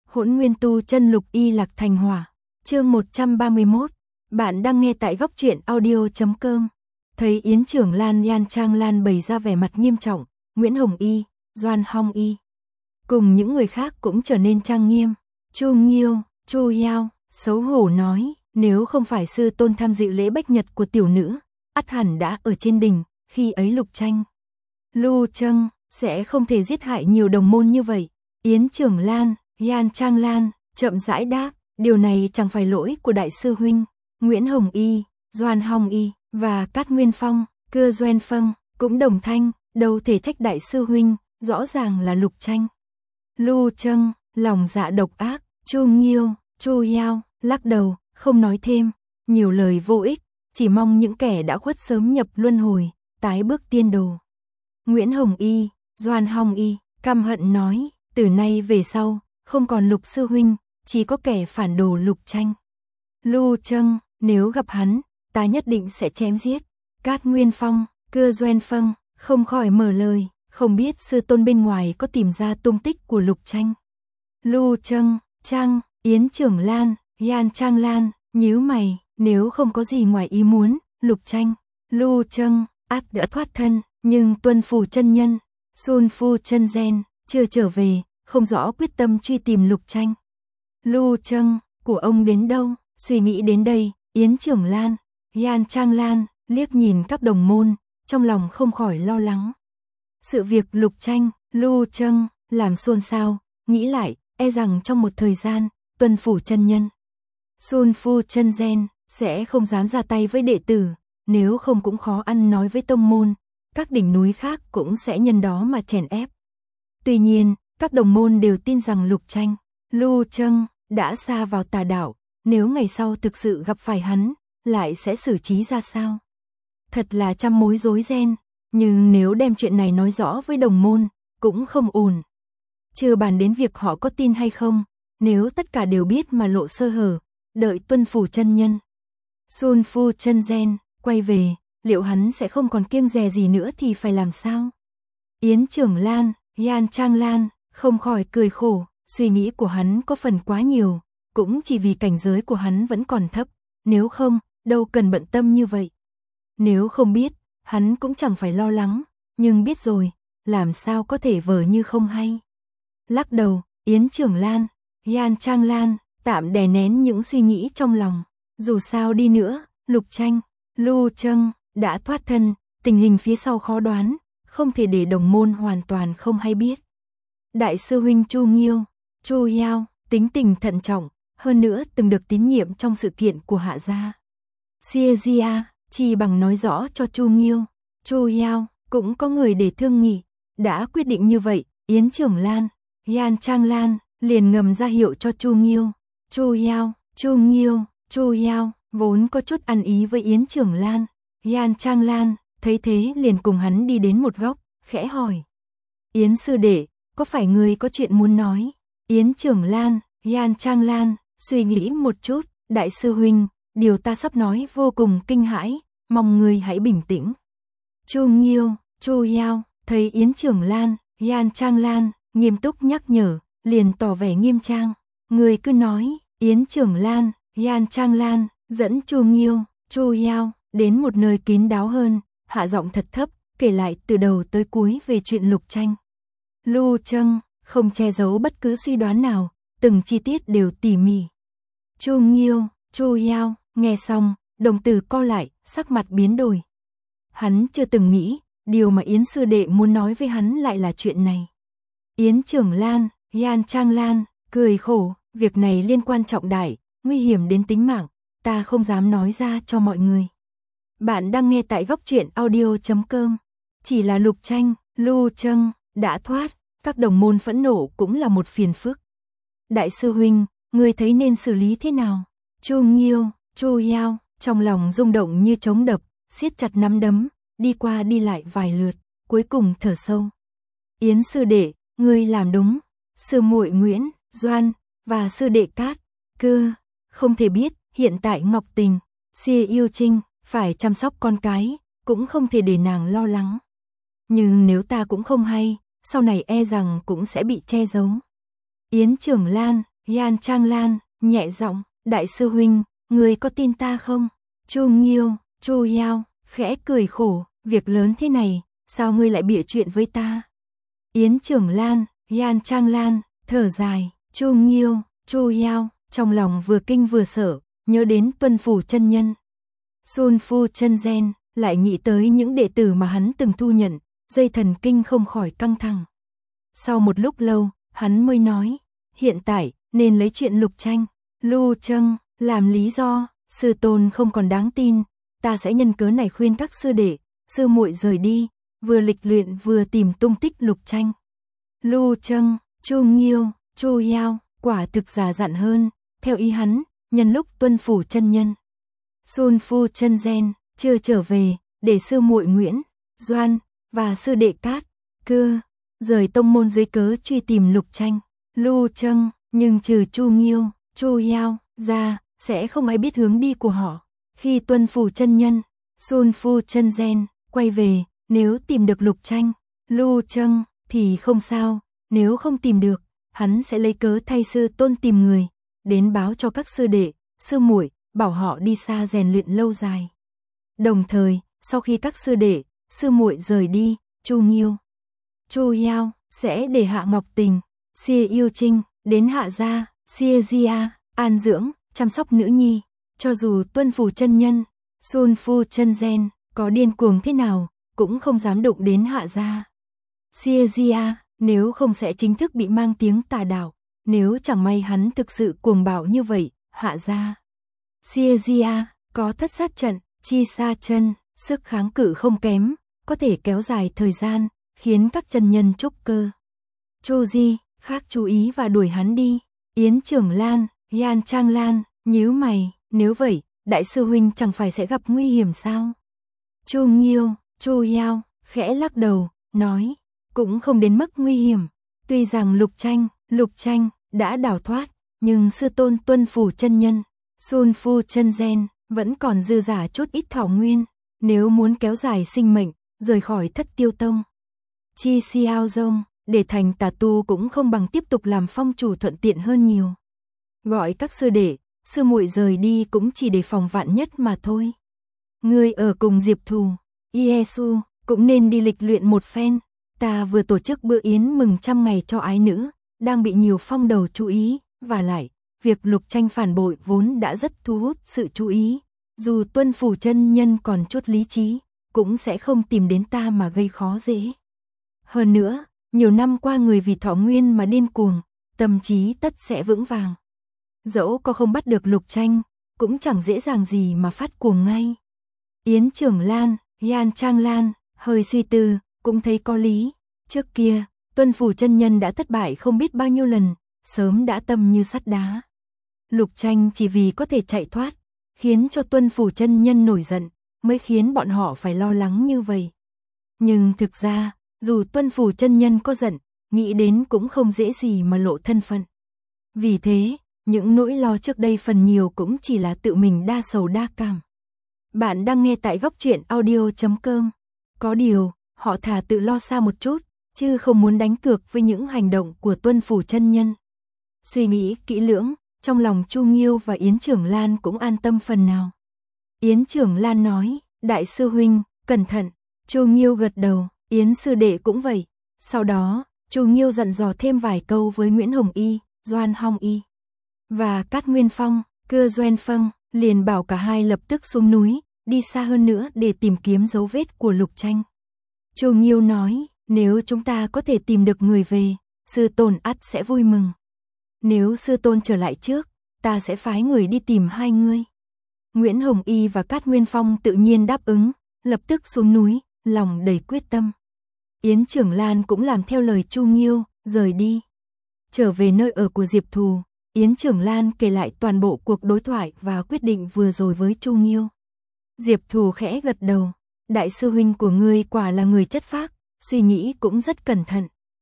Hỗn Nguyên Tu Chân Lục Y Lạc Thành Hỏa. Chương 131. Bạn đang nghe tại góc truyện audio.com. Thấy Yến Trưởng Lan Yan Trang Lan bày ra vẻ mặt nghiêm trọng, Nguyễn Hồng Y, Doan Hong Y cùng những người khác cũng trở nên trang nghiêm. Chu Nghiêu, Chu Yao xấu hổ nói, nếu không phải sư tôn tham dự lễ bách nhật của tiểu nữ, ắt hẳn đã ở trên đỉnh, khi ấy Lục Tranh, Lu Trâng sẽ không thể giết hại nhiều đồng môn như vậy. Yến Trưởng Lan, Yan Trang Lan chậm rãi đáp, điều này chẳng phải lỗi của đại sư huynh. Nguyễn Hồng Y, Doan Hong Y và Cát Nguyên Phong, Cưa Doen Phân cũng đồng thanh, đâu thể trách đại sư huynh, rõ ràng là Lục Tranh, Lu Trâng lòng dạ độc ác. Chu Nghiêu, Chu Yao lắc đầu, không nói thêm, nhiều lời vô ích, chỉ mong những kẻ đã khuất sớm nhập luân hồi, tái bước tiên đồ. Nguyễn Hồng Y, Doan Hong Y căm hận nói, từ nay về sau, không còn Lục sư huynh, chỉ có kẻ phản đồ Lục Tranh, Lu Trâng, nếu gặp hắn, ta nhất định sẽ chém giết. Cát Nguyên Phong, Cưa Doen Phân không khỏi mở lời, không biết sư tôn bên ngoài có tìm ra tung tích của Lục Tranh, Lu Trâng, Trang. Yến Trưởng Lan, Yan Trang Lan nhíu mày, nếu không có gì ngoài ý muốn, Lục Tranh, Lu Trâng ắt đã thoát thân, nhưng Tuân Phủ chân nhân, Sun Phu chân gen chưa trở về, không rõ quyết tâm truy tìm Lục Tranh, Lu Trâng của ông đến đâu. Suy nghĩ đến đây, Yến Trưởng Lan, Yan Trang Lan liếc nhìn các đồng môn, trong lòng không khỏi lo lắng. Sự việc Lục Tranh, Lu Trâng làm xôn xao, nghĩ lại, e rằng trong một thời gian, Tuân Phủ chân nhân, Sun Phu chân gen sẽ không dám ra tay với đệ tử, nếu không cũng khó ăn nói với tông môn, các đỉnh núi khác cũng sẽ nhân đó mà chèn ép. Tuy nhiên, các đồng môn đều tin rằng Lục Tranh, Lu Trâng đã sa vào tà đạo, nếu ngày sau thực sự gặp phải hắn, lại sẽ xử trí ra sao? Thật là trăm mối rối ren, nhưng nếu đem chuyện này nói rõ với đồng môn, cũng không ổn. Chưa bàn đến việc họ có tin hay không, nếu tất cả đều biết mà lộ sơ hở, đợi Tuân Phủ chân nhân, Sun Phu chân gen quay về, liệu hắn sẽ không còn kiêng dè gì nữa thì phải làm sao? Yến Trưởng Lan, Yan Trang Lan không khỏi cười khổ, suy nghĩ của hắn có phần quá nhiều, cũng chỉ vì cảnh giới của hắn vẫn còn thấp, nếu không, đâu cần bận tâm như vậy. Nếu không biết, hắn cũng chẳng phải lo lắng, nhưng biết rồi, làm sao có thể vờ như không hay. Lắc đầu, Yến Trưởng Lan, Yan Trang Lan tạm đè nén những suy nghĩ trong lòng. Dù sao đi nữa, Lục Tranh, Lu Trâng đã thoát thân, tình hình phía sau khó đoán, không thể để đồng môn hoàn toàn không hay biết. Đại sư huynh Chu Nghiêu, Chu Yao tính tình thận trọng, hơn nữa từng được tín nhiệm trong sự kiện của Hạ gia. Xia Jia chỉ bằng nói rõ cho Chu Nghiêu, Chu Yao cũng có người để thương nghị, đã quyết định như vậy, Yến Trưởng Lan, Yan Trang Lan liền ngầm ra hiệu cho Chu Nghiêu, Chu Yao, Chu Nghiêu, Chu Yao vốn có chút ăn ý với Yến Trưởng Lan, Yan Trang Lan thấy thế liền cùng hắn đi đến một góc, khẽ hỏi: Yến sư đệ, có phải ngươi có chuyện muốn nói? Yến Trưởng Lan, Yan Trang Lan suy nghĩ một chút, đại sư huynh, điều ta sắp nói vô cùng kinh hãi, mong ngươi hãy bình tĩnh. Chu Nghiêu, Chu Yao thấy Yến Trưởng Lan, Yan Trang Lan nghiêm túc nhắc nhở, liền tỏ vẻ nghiêm trang, ngươi cứ nói. Yến Trưởng Lan, Yan Trang Lan dẫn Chu Nghiêu, Chu Yao đến một nơi kín đáo hơn, hạ giọng thật thấp, kể lại từ đầu tới cuối về chuyện Lục Tranh, Lu Trâng, không che giấu bất cứ suy đoán nào, từng chi tiết đều tỉ mỉ. Chu Nghiêu, Chu Yao nghe xong, đồng tử co lại, sắc mặt biến đổi. Hắn chưa từng nghĩ, điều mà Yến sư đệ muốn nói với hắn lại là chuyện này. Yến Trưởng Lan, Yan Trang Lan cười khổ, việc này liên quan trọng đại, nguy hiểm đến tính mạng, ta không dám nói ra cho mọi người. Bạn đang nghe tại góc truyện audio.com. Chỉ là Lục Tranh, Lu Trâng đã thoát, các đồng môn phẫn nộ cũng là một phiền phức. Đại sư huynh, ngươi thấy nên xử lý thế nào? Chu Nghiêu, Chu Yao trong lòng rung động như trống đập, siết chặt nắm đấm, đi qua đi lại vài lượt, cuối cùng thở sâu. Yến sư đệ, ngươi làm đúng. Sư muội Nguyễn, Doan và sư đệ Cát, Cưa không thể biết, hiện tại Ngọc Tình, Xia Yêu Trinh phải chăm sóc con cái, cũng không thể để nàng lo lắng. Nhưng nếu ta cũng không hay, sau này e rằng cũng sẽ bị che giấu. Yến Trưởng Lan, Yan Trang Lan, nhẹ giọng, đại sư huynh, người có tin ta không? Chu Nghiêu, Chu Yao, khẽ cười khổ, việc lớn thế này, sao ngươi lại bịa chuyện với ta? Yến Trưởng Lan, Yan Trang Lan, thở dài, Chu Nghiêu, Chu Yao, trong lòng vừa kinh vừa sợ, nhớ đến Tuân Phủ chân nhân. Sun Phu chân gen, lại nghĩ tới những đệ tử mà hắn từng thu nhận, dây thần kinh không khỏi căng thẳng. Sau một lúc lâu, hắn mới nói, hiện tại, nên lấy chuyện Lục Tranh, Lưu Trâng, làm lý do, sư tôn không còn đáng tin, ta sẽ nhân cớ này khuyên các sư đệ, sư muội rời đi, vừa lịch luyện vừa tìm tung tích Lục Tranh. Lưu Trâng, Chu Nghiêu, Chu Yao, quả thực già dặn hơn, theo ý hắn, nhân lúc Tuân Phủ chân nhân. Sun Phu chân gen, chưa trở về, để sư muội Nguyễn, Doan, và sư đệ Cát, Cơ, rời tông môn dưới cớ truy tìm Lục Tranh. Lưu Trâng, nhưng trừ Chu Nghiêu, Chu Yao ra, sẽ không ai biết hướng đi của họ. Khi Tuân Phủ chân nhân, Sun Phu chân gen, quay về, nếu tìm được Lục Tranh, Lưu Trâng, thì không sao, nếu không tìm được, hắn sẽ lấy cớ thay sư tôn tìm người, đến báo cho các sư đệ, sư muội, bảo họ đi xa rèn luyện lâu dài. Đồng thời, sau khi các sư đệ, sư muội rời đi, Chu Nghiêu, Chu Yao sẽ để Hạ Ngọc Tình, Xie Yêu Trinh đến Hạ gia, Xie Gia an dưỡng, chăm sóc nữ nhi. Cho dù Tuân Phủ chân nhân, Sun Phu chân gen có điên cuồng thế nào, cũng không dám đụng đến Hạ gia. Xie Gia nếu không sẽ chính thức bị mang tiếng tà đạo, nếu chẳng may hắn thực sự cuồng bạo như vậy, Hạ gia. Xie Gia có thất sát trận, chi sa chân, sức kháng cự không kém, có thể kéo dài thời gian, khiến các chân nhân trúc cơ. Chu Di khác chú ý và đuổi hắn đi. Yến Trưởng Lan, Yan Trang Lan, nhíu mày, nếu vậy, đại sư huynh chẳng phải sẽ gặp nguy hiểm sao? Chu Nghiêu, Chu Yao, khẽ lắc đầu, nói, cũng không đến mức nguy hiểm. Tuy rằng Lục Tranh, đã đào thoát, nhưng sư tôn Tuân Phủ chân nhân, Sun Phu chân gen, vẫn còn dư giả chút ít thảo nguyên. Nếu muốn kéo dài sinh mệnh, rời khỏi Thất Tiêu Tông, Chi Xiao Dông, để thành tà tu cũng không bằng tiếp tục làm phong chủ thuận tiện hơn nhiều. Gọi các sư đệ, sư muội rời đi cũng chỉ để phòng vạn nhất mà thôi. Ngươi ở cùng Diệp Thù, Yesu, cũng nên đi lịch luyện một phen. Ta vừa tổ chức bữa yến mừng 100 ngày cho ái nữ, đang bị nhiều phong đầu chú ý, và lại, việc Lục Tranh phản bội vốn đã rất thu hút sự chú ý. Dù Tuân Phủ chân nhân còn chút lý trí, cũng sẽ không tìm đến ta mà gây khó dễ. Hơn nữa, nhiều năm qua người vì thọ nguyên mà điên cuồng, tâm trí tất sẽ vững vàng. Dẫu có không bắt được Lục Tranh, cũng chẳng dễ dàng gì mà phát cuồng ngay. Yến Trưởng Lan, Yan Trang Lan, hơi suy tư, cũng thấy có lý. Trước kia, Tuân Phủ chân nhân đã thất bại không biết bao nhiêu lần, sớm đã tâm như sắt đá. Lục Tranh chỉ vì có thể chạy thoát, khiến cho Tuân Phủ chân nhân nổi giận, mới khiến bọn họ phải lo lắng như vậy. Nhưng thực ra, dù Tuân Phủ chân nhân có giận, nghĩ đến cũng không dễ gì mà lộ thân phận. Vì thế, những nỗi lo trước đây phần nhiều cũng chỉ là tự mình đa sầu đa cảm. Bạn đang nghe tại góc truyện audio.com. Có điều, họ thà tự lo xa một chút, chứ không muốn đánh cược với những hành động của Tuân Phủ chân nhân. Suy nghĩ kỹ lưỡng, trong lòng Chu Nghiêu và Yến Trưởng Lan cũng an tâm phần nào. Yến Trưởng Lan nói, đại sư huynh, cẩn thận. Chu Nghiêu gật đầu, Yến sư đệ cũng vậy. Sau đó, Chu Nghiêu dặn dò thêm vài câu với Nguyễn Hồng Y, Doan Hong Y và Cát Nguyên Phong, Cơ Doan Phân, liền bảo cả hai lập tức xuống núi, đi xa hơn nữa để tìm kiếm dấu vết của Lục Tranh. Chu Nghiêu nói, nếu chúng ta có thể tìm được người về, sư tôn ắt sẽ vui mừng. Nếu sư tôn trở lại trước, ta sẽ phái người đi tìm hai người. Nguyễn Hồng Y và Cát Nguyên Phong tự nhiên đáp ứng, lập tức xuống núi, lòng đầy quyết tâm. Yến Trưởng Lan cũng làm theo lời Chu Nghiêu, rời đi. Trở về nơi ở của Diệp Thù, Yến Trưởng Lan kể lại toàn bộ cuộc đối thoại và quyết định vừa rồi với Chu Nghiêu. Diệp Thù khẽ gật đầu, đại sư huynh của ngươi quả là người chất phác, suy nghĩ cũng rất cẩn thận.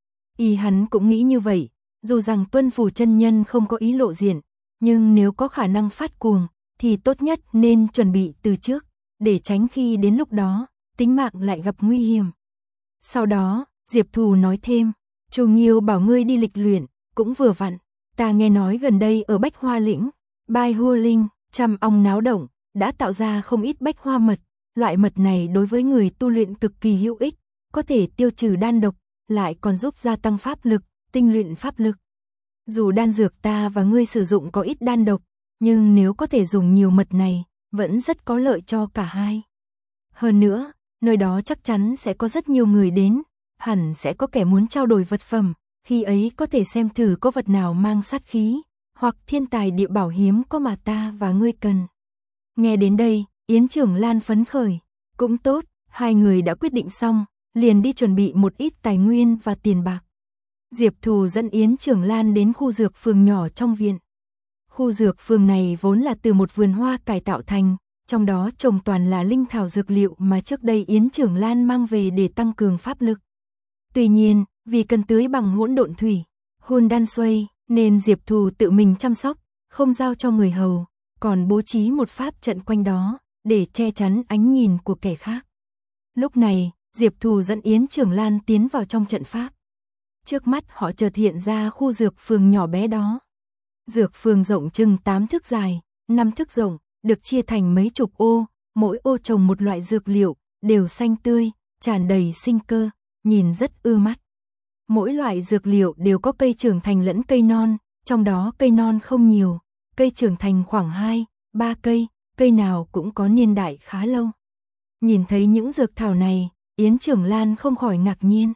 Hắn cũng nghĩ như vậy, dù rằng Tuân Phủ chân nhân không có ý lộ diện, nhưng nếu có khả năng phát cuồng, thì tốt nhất nên chuẩn bị từ trước, để tránh khi đến lúc đó, tính mạng lại gặp nguy hiểm. Sau đó, Diệp Thù nói thêm, Chu Nghiêu bảo ngươi đi lịch luyện, cũng vừa vặn, Ta nghe nói gần đây ở Bách Hoa Lĩnh, Bai Hua Linh, trăm ong náo động, đã tạo ra không ít bách hoa mật. Loại mật này đối với người tu luyện cực kỳ hữu ích, có thể tiêu trừ đan độc, lại còn giúp gia tăng pháp lực, tinh luyện pháp lực. Dù đan dược ta và ngươi sử dụng có ít đan độc, nhưng nếu có thể dùng nhiều mật này, vẫn rất có lợi cho cả hai. Hơn nữa, nơi đó chắc chắn sẽ có rất nhiều người đến, hẳn sẽ có kẻ muốn trao đổi vật phẩm, khi ấy có thể xem thử có vật nào mang sát khí, hoặc thiên tài địa bảo hiếm có mà ta và ngươi cần. Nghe đến đây, Yến Trưởng Lan phấn khởi, cũng tốt, hai người đã quyết định xong, liền đi chuẩn bị một ít tài nguyên và tiền bạc. Diệp Thù dẫn Yến Trưởng Lan đến khu dược phường nhỏ trong viện. Khu dược phường này vốn là từ một vườn hoa cải tạo thành, trong đó trồng toàn là linh thảo dược liệu mà trước đây Yến Trưởng Lan mang về để tăng cường pháp lực. Tuy nhiên, vì cần tưới bằng hỗn độn thủy, hôn đan xuây, nên Diệp Thù tự mình chăm sóc, không giao cho người hầu, còn bố trí một pháp trận quanh đó, để che chắn ánh nhìn của kẻ khác. Lúc này, Diệp Thù dẫn Yến Trưởng Lan tiến vào trong trận pháp. Trước mắt họ chợt hiện ra khu dược phường nhỏ bé đó. Dược phường rộng chừng 8 thước dài, 5 thước rộng, được chia thành mấy chục ô, mỗi ô trồng một loại dược liệu, đều xanh tươi, tràn đầy sinh cơ, nhìn rất ưa mắt. Mỗi loại dược liệu đều có cây trưởng thành lẫn cây non, trong đó cây non không nhiều, cây trưởng thành khoảng 2, 3 cây, cây nào cũng có niên đại khá lâu. Nhìn thấy những dược thảo này, Yến Trưởng Lan không khỏi ngạc nhiên.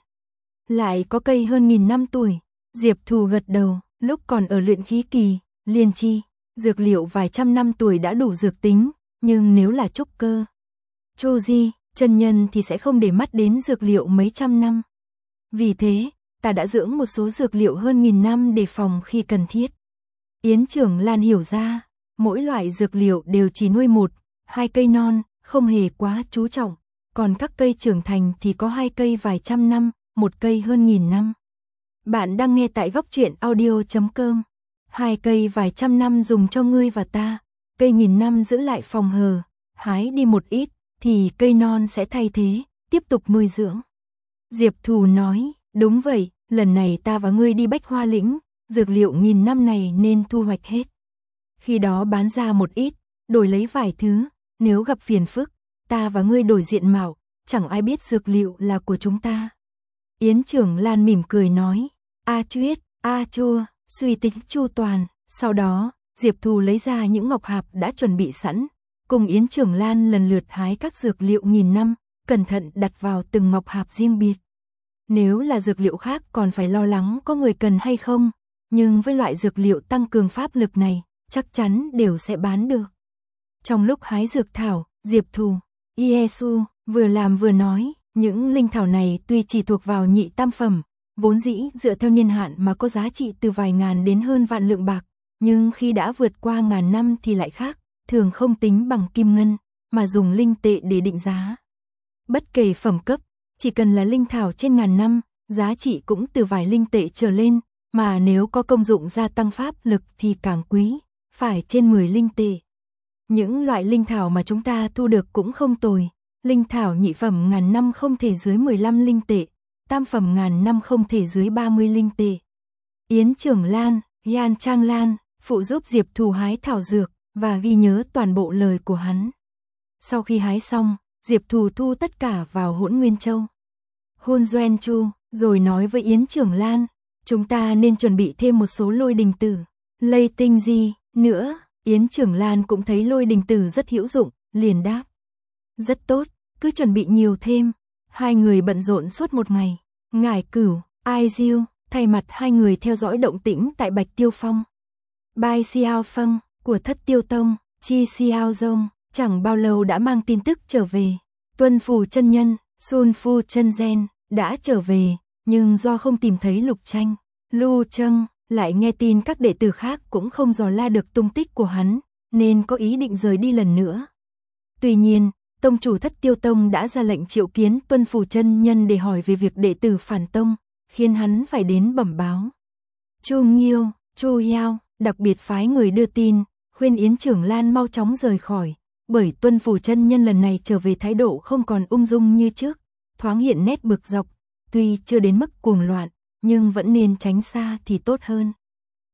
Lại có cây hơn 1000 năm tuổi, Diệp Thù gật đầu, lúc còn ở luyện khí kỳ, liên chi, dược liệu vài trăm năm tuổi đã đủ dược tính, nhưng nếu là trúc cơ, Chu Di, chân nhân thì sẽ không để mắt đến dược liệu mấy trăm năm. Vì thế, ta đã dưỡng một số dược liệu hơn 1000 năm để phòng khi cần thiết. Yến Trưởng Lan hiểu ra, mỗi loại dược liệu đều chỉ nuôi 1, 2 cây non, không hề quá chú trọng, còn các cây trưởng thành thì có 2 cây vài trăm năm, 1 cây hơn 1000 năm. Bạn đang nghe tại góc truyện audio.com. 2 cây vài trăm năm dùng cho ngươi và ta, cây 1000 năm giữ lại phòng hờ, hái đi một ít, thì cây non sẽ thay thế, tiếp tục nuôi dưỡng. Diệp Thù nói, đúng vậy, lần này ta và ngươi đi Bách Hoa Lĩnh, dược liệu 1000 năm này nên thu hoạch hết. Khi đó bán ra một ít, đổi lấy vài thứ, nếu gặp phiền phức, ta và ngươi đổi diện mạo, chẳng ai biết dược liệu là của chúng ta. Yến Trưởng Lan mỉm cười nói, a chuyết, a chua, suy tính chu toàn. Sau đó, Diệp Thù lấy ra những ngọc hạp đã chuẩn bị sẵn, cùng Yến Trưởng Lan lần lượt hái các dược liệu 1000 năm, cẩn thận đặt vào từng ngọc hạp riêng biệt. Nếu là dược liệu khác còn phải lo lắng có người cần hay không, nhưng với loại dược liệu tăng cường pháp lực này, chắc chắn đều sẽ bán được. Trong lúc hái dược thảo, Diệp Thù, Iesu vừa làm vừa nói, những linh thảo này tuy chỉ thuộc vào nhị tam phẩm, vốn dĩ dựa theo niên hạn mà có giá trị từ vài ngàn đến hơn vạn lượng bạc, nhưng khi đã vượt qua ngàn năm thì lại khác, thường không tính bằng kim ngân, mà dùng linh tệ để định giá. Bất kể phẩm cấp, chỉ cần là linh thảo trên ngàn năm, giá trị cũng từ vài linh tệ trở lên, mà nếu có công dụng gia tăng pháp lực thì càng quý, phải trên 10 linh tệ. Những loại linh thảo mà chúng ta thu được cũng không tồi, linh thảo nhị phẩm ngàn năm không thể dưới 15 linh tệ, tam phẩm ngàn năm không thể dưới 30 linh tệ. Yến Trưởng Lan, Yan Trang Lan, phụ giúp Diệp Thù hái thảo dược, và ghi nhớ toàn bộ lời của hắn. Sau khi hái xong, Diệp Thù thu tất cả vào Hỗn Nguyên Châu. Hôn Doen Chu, rồi nói với Yến Trưởng Lan, chúng ta nên chuẩn bị thêm một số lôi đình tử, lây tinh gì nữa. Yến Trưởng Lan cũng thấy lôi đình tử rất hữu dụng, liền đáp. Rất tốt, cứ chuẩn bị nhiều thêm. Hai người bận rộn suốt một ngày. Ngải Cửu, Ai Diêu, thay mặt hai người theo dõi động tĩnh tại Bạch Tiêu Phong. Bai Xiao Phâng, của Thất Tiêu Tông, Chi Xiao Dông, chẳng bao lâu đã mang tin tức trở về. Tuân Phù chân nhân, Sun Phu chân gen, đã trở về, nhưng do không tìm thấy Lục Tranh, Lu Trâng, lại nghe tin các đệ tử khác cũng không dò la được tung tích của hắn, nên có ý định rời đi lần nữa. Tuy nhiên, tông chủ Thất Tiêu Tông đã ra lệnh triệu kiến Tuân Phù chân nhân để hỏi về việc đệ tử phản tông, khiến hắn phải đến bẩm báo. Chu Nghiêu, Chu Yao, đặc biệt phái người đưa tin, khuyên Yến Trưởng Lan mau chóng rời khỏi, bởi Tuân Phù chân nhân lần này trở về thái độ không còn ung dung như trước, thoáng hiện nét bực dọc, tuy chưa đến mức cuồng loạn, nhưng vẫn nên tránh xa thì tốt hơn.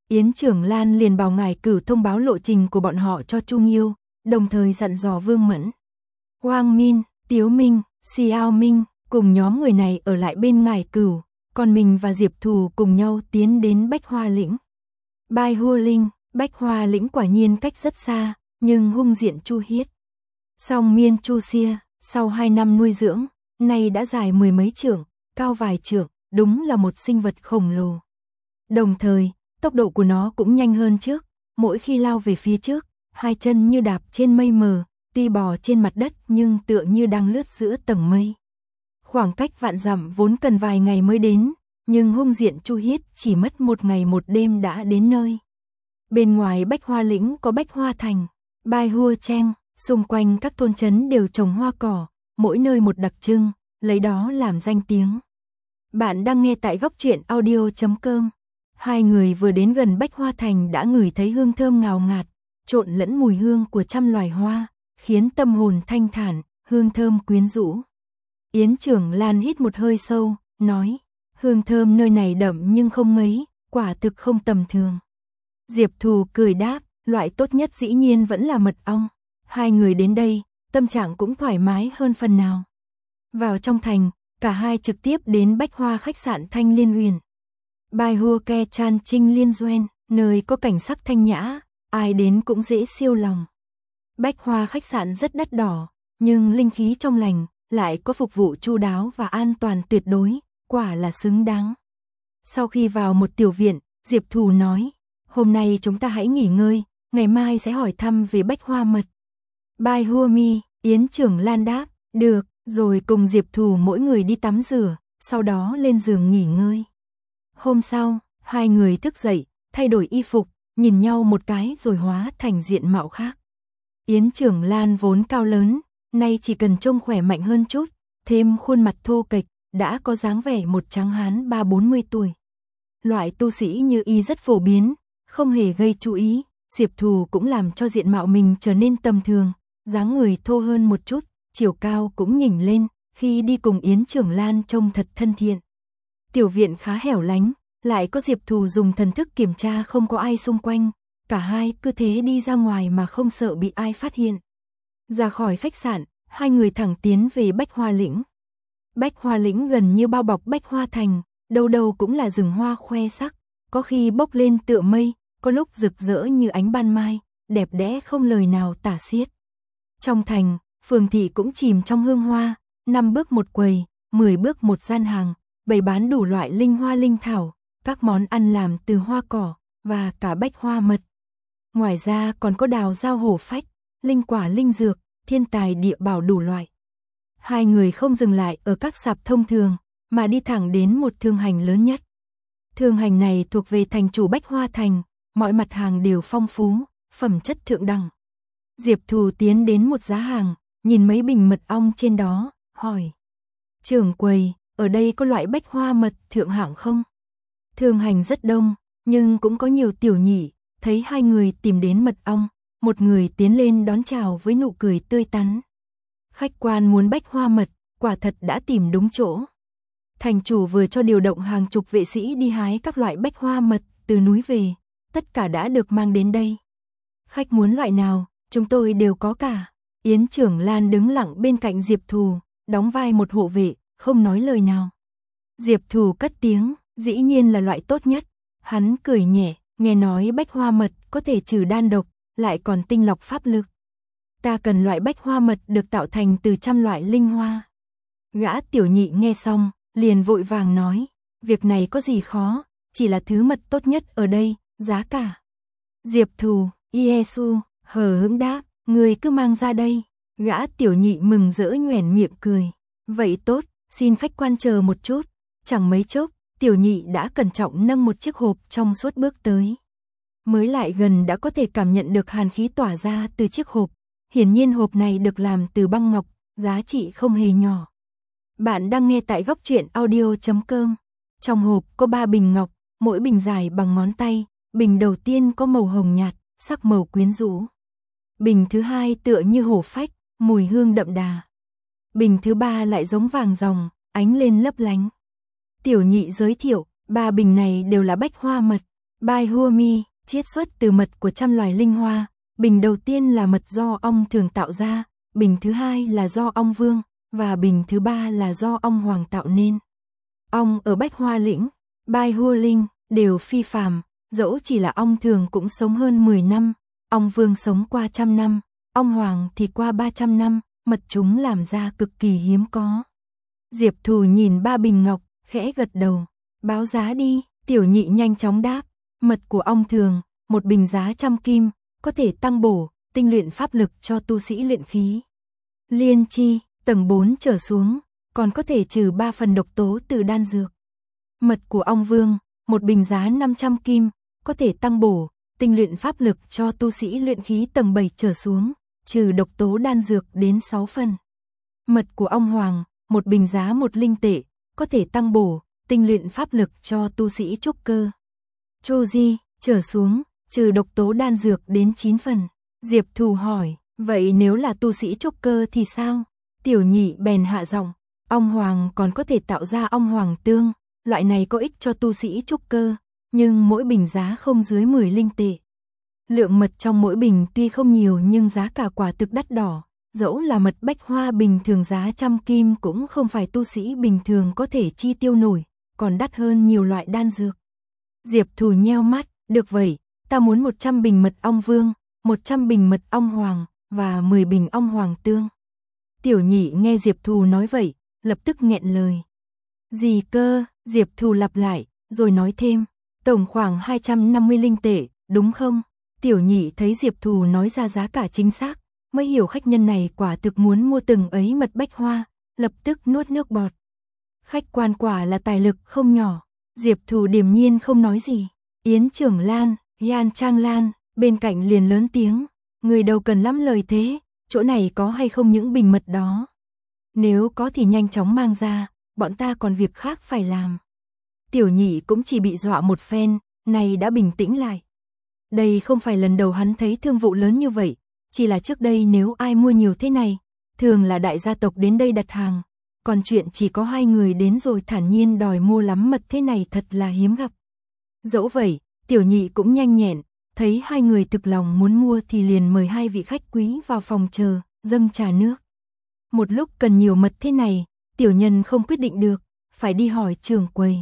Yến Trưởng Lan liền bảo ngài Cửu thông báo lộ trình của bọn họ cho Chu Nghiêu, đồng thời dặn dò Vương Mẫn, Wang Min, Tiếu Minh, Xiao Minh cùng nhóm người này ở lại bên ngài Cửu, còn mình và Diệp Thù cùng nhau tiến đến Bách Hoa Lĩnh. Bai Hua Linh, Bách Hoa Lĩnh quả nhiên cách rất xa, nhưng hung diện Chu Hiết. Song Miên Chu Xia, sau 2 năm nuôi dưỡng, nay đã dài 10 mấy trượng, cao vài trượng, đúng là một sinh vật khổng lồ. Đồng thời, tốc độ của nó cũng nhanh hơn trước, mỗi khi lao về phía trước, 2 chân như đạp trên mây mờ, tuy bò trên mặt đất nhưng tựa như đang lướt giữa tầng mây. Khoảng cách vạn dặm vốn cần vài ngày mới đến, nhưng hung diện Chu Hiết chỉ mất 1 ngày 1 đêm đã đến nơi. Bên ngoài Bách Hoa Lĩnh có Bách Hoa Thành, Bai Hua Cheng, xung quanh các thôn trấn đều trồng hoa cỏ, mỗi nơi một đặc trưng, lấy đó làm danh tiếng. Bạn đang nghe tại góc truyện audio.com. Hai người vừa đến gần Bách Hoa Thành đã ngửi thấy hương thơm ngào ngạt, trộn lẫn mùi hương của trăm loài hoa, khiến tâm hồn thanh thản, hương thơm quyến rũ. Yến Trưởng Lan hít một hơi sâu, nói, hương thơm nơi này đậm nhưng không mấy, quả thực không tầm thường. Diệp Thù cười đáp, loại tốt nhất dĩ nhiên vẫn là mật ong. Hai người đến đây, tâm trạng cũng thoải mái hơn phần nào. Vào trong thành, cả hai trực tiếp đến Bách Hoa khách sạn Thanh Liên Huyền. Bai Hua Ke Chan Trinh Liên Duen, nơi có cảnh sắc thanh nhã, ai đến cũng dễ siêu lòng. Bách Hoa khách sạn rất đắt đỏ, nhưng linh khí trong lành, lại có phục vụ chu đáo và an toàn tuyệt đối, quả là xứng đáng. Sau khi vào một tiểu viện, Diệp Thù nói, hôm nay chúng ta hãy nghỉ ngơi, ngày mai sẽ hỏi thăm về Bách Hoa Mật. Bai Hua Mi, Yến Trưởng Lan đáp, được, rồi cùng Diệp Thù mỗi người đi tắm rửa, sau đó lên giường nghỉ ngơi. Hôm sau, hai người thức dậy, thay đổi y phục, nhìn nhau một cái rồi hóa thành diện mạo khác. Yến Trưởng Lan vốn cao lớn, nay chỉ cần trông khỏe mạnh hơn chút, thêm khuôn mặt thô kệch, đã có dáng vẻ một tráng hán 30-40 tuổi. Loại tu sĩ như y rất phổ biến, không hề gây chú ý, Diệp Thù cũng làm cho diện mạo mình trở nên tầm thường, dáng người thô hơn một chút, chiều cao cũng nhỉnh lên, khi đi cùng Yến Trưởng Lan trông thật thân thiện. Tiểu viện khá hẻo lánh, lại có Diệp Thù dùng thần thức kiểm tra không có ai xung quanh, cả hai cứ thế đi ra ngoài mà không sợ bị ai phát hiện. Ra khỏi khách sạn, hai người thẳng tiến về Bách Hoa Lĩnh. Bách Hoa Lĩnh gần như bao bọc Bách Hoa Thành, đâu đâu cũng là rừng hoa khoe sắc, có khi bốc lên tựa mây, có lúc rực rỡ như ánh ban mai, đẹp đẽ không lời nào tả xiết. Trong thành, phường thị cũng chìm trong hương hoa, 5 bước một quầy, 10 bước một gian hàng, bày bán đủ loại linh hoa linh thảo, các món ăn làm từ hoa cỏ, và cả Bách Hoa Mật. Ngoài ra còn có đào dao hổ phách, linh quả linh dược, thiên tài địa bảo đủ loại. Hai người không dừng lại ở các sạp thông thường, mà đi thẳng đến một thương hành lớn nhất. Thương hành này thuộc về thành chủ Bách Hoa Thành, mọi mặt hàng đều phong phú, phẩm chất thượng đẳng. Diệp Thù tiến đến một giá hàng, nhìn mấy bình mật ong trên đó, hỏi. Trưởng quầy, ở đây có loại Bách Hoa Mật thượng hạng không? Thương hành rất đông, nhưng cũng có nhiều tiểu nhị, thấy hai người tìm đến mật ong, một người tiến lên đón chào với nụ cười tươi tắn. Khách quan muốn Bách Hoa Mật, quả thật đã tìm đúng chỗ. Thành chủ vừa cho điều động hàng chục vệ sĩ đi hái các loại Bách Hoa Mật từ núi về, tất cả đã được mang đến đây. Khách muốn loại nào, chúng tôi đều có cả. Yến Trưởng Lan đứng lặng bên cạnh Diệp Thù, đóng vai một hộ vệ, không nói lời nào. Diệp Thù cất tiếng, dĩ nhiên là loại tốt nhất. Hắn cười nhẹ, nghe nói Bách Hoa Mật có thể trừ đan độc, lại còn tinh lọc pháp lực. Ta cần loại Bách Hoa Mật được tạo thành từ trăm loại linh hoa. Gã tiểu nhị nghe xong, liền vội vàng nói, việc này có gì khó, chỉ là thứ mật tốt nhất ở đây, giá cả. Diệp Thù, Yesu, hờ hững đáp, người cứ mang ra đây. Gã tiểu nhị mừng rỡ nhoẻn miệng cười. Vậy tốt, xin khách quan chờ một chút. Chẳng mấy chốc, tiểu nhị đã cẩn trọng nâng một chiếc hộp trong suốt bước tới. Mới lại gần đã có thể cảm nhận được hàn khí tỏa ra từ chiếc hộp. Hiển nhiên hộp này được làm từ băng ngọc, giá trị không hề nhỏ. Bạn đang nghe tại góc truyện audio.com. Trong hộp có 3 bình ngọc, mỗi bình dài bằng ngón tay. Bình đầu tiên có màu hồng nhạt, sắc màu quyến rũ. Bình thứ hai tựa như hổ phách, mùi hương đậm đà. Bình thứ ba lại giống vàng ròng, ánh lên lấp lánh. Tiểu nhị giới thiệu, 3 bình này đều là Bách Hoa Mật. Bai Hua Mi, chiết xuất từ mật của trăm loài linh hoa. Bình đầu tiên là mật do ong thường tạo ra, bình thứ hai là do ong vương, và bình thứ ba là do ong hoàng tạo nên. Ong ở Bách Hoa Lĩnh, Bai Hua Linh đều phi phàm, dẫu chỉ là ong thường cũng sống hơn 10 năm, ong vương sống qua 100 năm, ong hoàng thì qua 300 năm, mật chúng làm ra cực kỳ hiếm có. Diệp Thù nhìn ba bình ngọc, khẽ gật đầu, báo giá đi. Tiểu Nhị nhanh chóng đáp, mật của ong thường, một bình giá 100 kim, có thể tăng bổ, tinh luyện pháp lực cho tu sĩ luyện khí. Liên chi, tầng 4 trở xuống, còn có thể trừ 3 phần độc tố từ đan dược. Mật của ong vương, một bình giá 500 kim, có thể tăng bổ, tinh luyện pháp lực cho tu sĩ luyện khí tầng 7 trở xuống, trừ độc tố đan dược đến 6 phần. Mật của ong hoàng, một bình giá 1 linh tệ, có thể tăng bổ, tinh luyện pháp lực cho tu sĩ trúc cơ. Chu Di, trở xuống, trừ độc tố đan dược đến 9 phần. Diệp Thù hỏi, vậy nếu là tu sĩ trúc cơ thì sao? Tiểu Nhị bèn hạ giọng, ong hoàng còn có thể tạo ra ong hoàng tương, loại này có ích cho tu sĩ trúc cơ, nhưng mỗi bình giá không dưới 10 linh tệ. Lượng mật trong mỗi bình tuy không nhiều nhưng giá cả quả thực đắt đỏ, dẫu là mật bách hoa bình thường giá 100 kim cũng không phải tu sĩ bình thường có thể chi tiêu nổi, còn đắt hơn nhiều loại đan dược. Diệp Thù nheo mắt, được vậy, ta muốn 100 bình mật ong vương, 100 bình mật ong hoàng, và 10 bình ong hoàng tương. Tiểu Nhị nghe Diệp Thù nói vậy, lập tức nghẹn lời. Gì cơ? Diệp Thù lặp lại, rồi nói thêm, tổng khoảng 250 linh tệ, đúng không? Tiểu Nhị thấy Diệp Thù nói ra giá cả chính xác, mới hiểu khách nhân này quả thực muốn mua từng ấy mật bách hoa, lập tức nuốt nước bọt. Khách quan quả là tài lực không nhỏ. Diệp Thù điềm nhiên không nói gì. Yến Trưởng Lan, Yan Trang Lan, bên cạnh liền lớn tiếng, người đâu cần lắm lời thế, chỗ này có hay không những bình mật đó? Nếu có thì nhanh chóng mang ra, bọn ta còn việc khác phải làm. Tiểu Nhị cũng chỉ bị dọa một phen, này đã bình tĩnh lại. Đây không phải lần đầu hắn thấy thương vụ lớn như vậy, chỉ là trước đây nếu ai mua nhiều thế này, thường là đại gia tộc đến đây đặt hàng, còn chuyện chỉ có 2 người đến rồi thản nhiên đòi mua lắm mật thế này thật là hiếm gặp. Dẫu vậy, Tiểu Nhị cũng nhanh nhẹn, thấy 2 người thực lòng muốn mua thì liền mời 2 vị khách quý vào phòng chờ, dâng trà nước. Một lúc cần nhiều mật thế này, tiểu nhân không quyết định được, phải đi hỏi trưởng quầy.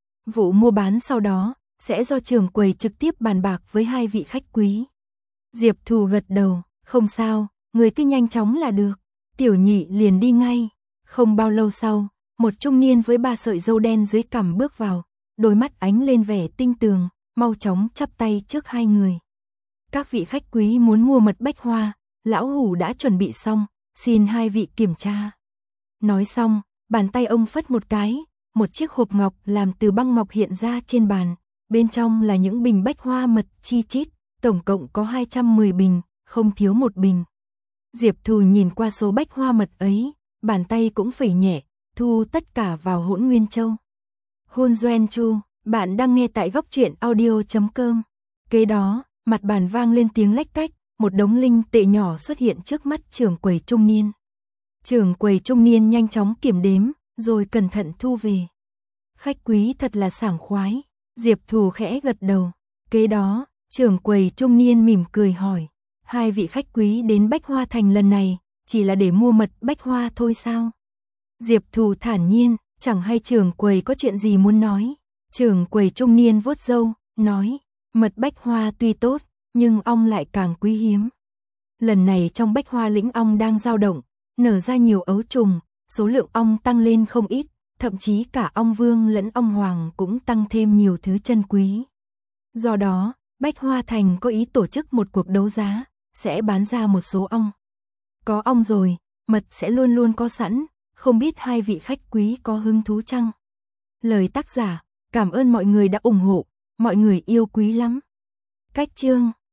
Vụ mua bán sau đó, sẽ do trưởng quầy trực tiếp bàn bạc với 2 vị khách quý. Diệp Thù gật đầu, không sao, người cứ nhanh chóng là được. Tiểu Nhị liền đi ngay. Không bao lâu sau, một trung niên với 3 sợi râu đen dưới cằm bước vào, đôi mắt ánh lên vẻ tinh tường, mau chóng chắp tay trước 2 người. Các vị khách quý muốn mua mật bách hoa, lão hủ đã chuẩn bị xong, xin 2 vị kiểm tra. Nói xong, bàn tay ông phất một cái, một chiếc hộp ngọc làm từ băng ngọc hiện ra trên bàn, bên trong là những bình bách hoa mật chi chít, tổng cộng có 210 bình, không thiếu một bình. Diệp Thù nhìn qua số bách hoa mật ấy, bàn tay cũng phẩy nhẹ, thu tất cả vào hỗn nguyên châu. Hôn Doen Chu, bạn đang nghe tại góc truyện audio.com. Kế đó, mặt bàn vang lên tiếng lách cách, một đống linh tệ nhỏ xuất hiện trước mắt trưởng quầy trung niên. Trưởng quầy trung niên nhanh chóng kiểm đếm, rồi cẩn thận thu về. Khách quý thật là sảng khoái. Diệp Thù khẽ gật đầu. Kế đó, trưởng quầy trung niên mỉm cười hỏi, 2 vị khách quý đến Bách Hoa Thành lần này, chỉ là để mua mật bách hoa thôi sao? Diệp Thù thản nhiên, chẳng hay trưởng quầy có chuyện gì muốn nói. Trưởng quầy trung niên vuốt râu, nói, mật bách hoa tuy tốt, nhưng ong lại càng quý hiếm. Lần này trong Bách Hoa Lĩnh ong đang dao động, nở ra nhiều ấu trùng, số lượng ong tăng lên không ít, thậm chí cả ong vương lẫn ong hoàng cũng tăng thêm nhiều thứ chân quý. Do đó, Bách Hoa Thành có ý tổ chức một cuộc đấu giá, sẽ bán ra một số ong. Có ong rồi, mật sẽ luôn luôn có sẵn, không biết 2 vị khách quý có hứng thú chăng? Lời tác giả, cảm ơn mọi người đã ủng hộ, mọi người yêu quý lắm. Cách chương